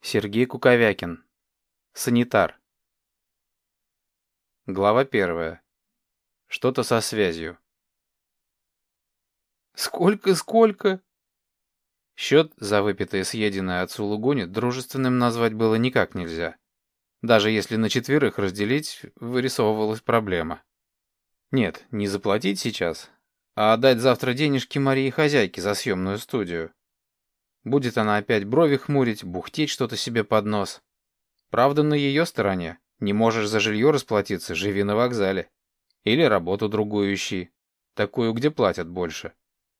Сергей Куковякин. Санитар. Глава 1. Что-то со связью. Сколько? Счет за выпитое съеденное отцу Лугуни дружественным назвать было никак нельзя. Даже если на четверых разделить, вырисовывалась проблема. Нет, не заплатить сейчас, а отдать завтра денежки Марии-хозяйке за съемную студию. Будет она опять брови хмурить, бухтеть что-то себе под нос. Правда, на ее стороне. Не можешь за жилье расплатиться, живи на вокзале. Или работу другую ищи. Такую, где платят больше.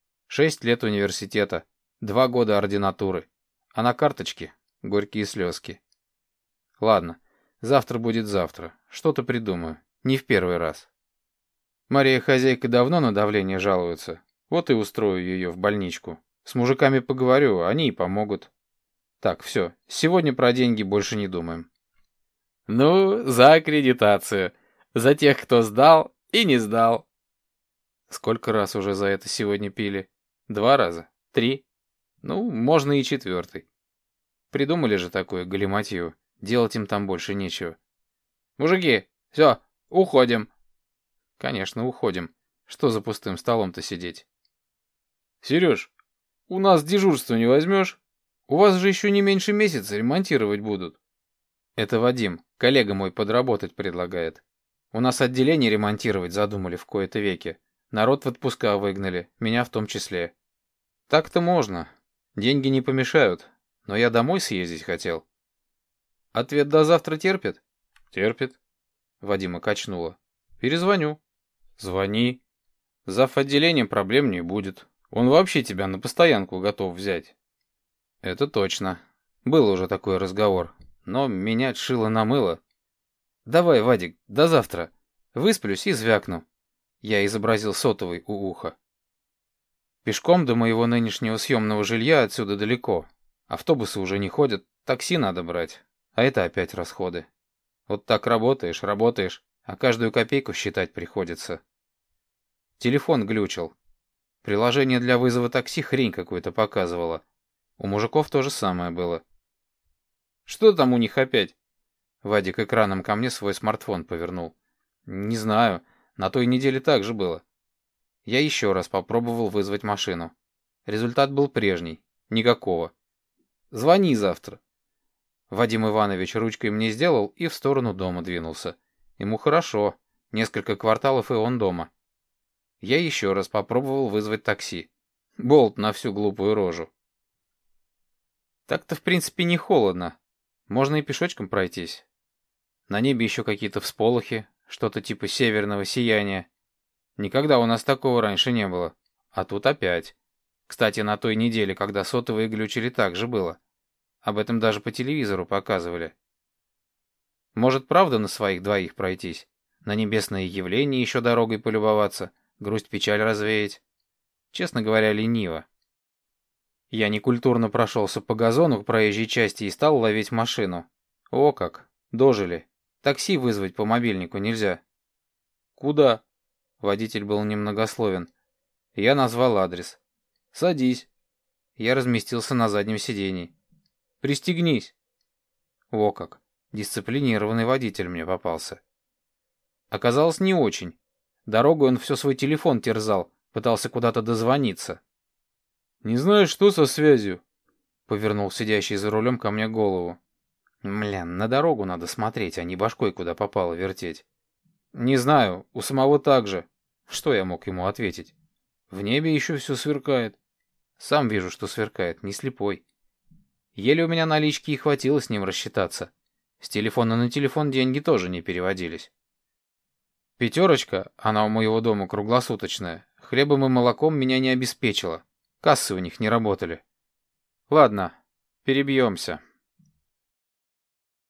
6 лет университета, 2 года ординатуры. А на карточке горькие слезки. Ладно, завтра будет завтра. Что-то придумаю. Не в первый раз. Мария-хозяйка давно на давление жалуется. Вот и устрою ее в больничку. С мужиками поговорю, они и помогут. Так, все, сегодня про деньги больше не думаем. Ну, за аккредитацию. За тех, кто сдал и не сдал. Сколько раз уже за это сегодня пили? 2 раза? 3? Ну, можно и 4. Придумали же такое галиматью. Делать им там больше нечего. Мужики, все, уходим. Конечно, уходим. Что за пустым столом-то сидеть? Сереж, у нас дежурство не возьмешь? У вас же еще не меньше месяца ремонтировать будут. Это Вадим, коллега мой, подработать предлагает. У нас отделение ремонтировать задумали в кои-то веки. Народ в отпуска выгнали, меня в том числе. Так-то можно. Деньги не помешают. Но я домой съездить хотел. Ответ до завтра терпит? Терпит. Вадима качнуло. Перезвоню. Звони. Зав. Отделением проблем не будет. Он вообще тебя на постоянку готов взять. Это точно. Был уже такой разговор. Но менять шило на мыло. Давай, Вадик, до завтра. Высплюсь и звякну. Я изобразил сотовый у уха. Пешком до моего нынешнего съемного жилья отсюда далеко. Автобусы уже не ходят, такси надо брать. А это опять расходы. Вот так работаешь, а каждую копейку считать приходится. Телефон глючил. Приложение для вызова такси хрень какую-то показывало. У мужиков то же самое было. Что там у них опять? Вадик экраном ко мне свой смартфон повернул. Не знаю, на той неделе так же было. Я еще раз попробовал вызвать машину. Результат был прежний. Никакого. Звони завтра. Вадим Иванович ручкой мне сделал и в сторону дома двинулся. Ему хорошо. Несколько кварталов и он дома. Я еще раз попробовал вызвать такси. Болт на всю глупую рожу. Так-то в принципе не холодно. Можно и пешочком пройтись. На небе еще какие-то всполохи, что-то типа северного сияния. Никогда у нас такого раньше не было. А тут опять. Кстати, на той неделе, когда сотовые глючили, так же было. Об этом даже по телевизору показывали. Может, правда на своих двоих пройтись? На небесное явление еще дорогой полюбоваться, грусть-печаль развеять? Честно говоря, лениво. Я некультурно прошелся по газону к проезжей части и стал ловить машину. О как, дожили. Такси вызвать по мобильнику нельзя. Куда? Водитель был немногословен. Я назвал адрес. Садись. Я разместился на заднем сиденье. Пристегнись. О как, дисциплинированный водитель мне попался. Оказалось, не очень. Дорогу он все свой телефон терзал, пытался куда-то дозвониться. «Не знаешь, что со связью?» — повернул сидящий за рулем ко мне голову. «Мля, на дорогу надо смотреть, а не башкой куда попало вертеть». «Не знаю, у самого так же». Что я мог ему ответить? В небе еще все сверкает. Сам вижу, что сверкает, не слепой. Еле у меня налички и хватило с ним рассчитаться. С телефона на телефон деньги тоже не переводились. Пятерочка, она у моего дома круглосуточная, хлебом и молоком меня не обеспечила. Кассы у них не работали. Ладно, перебьемся.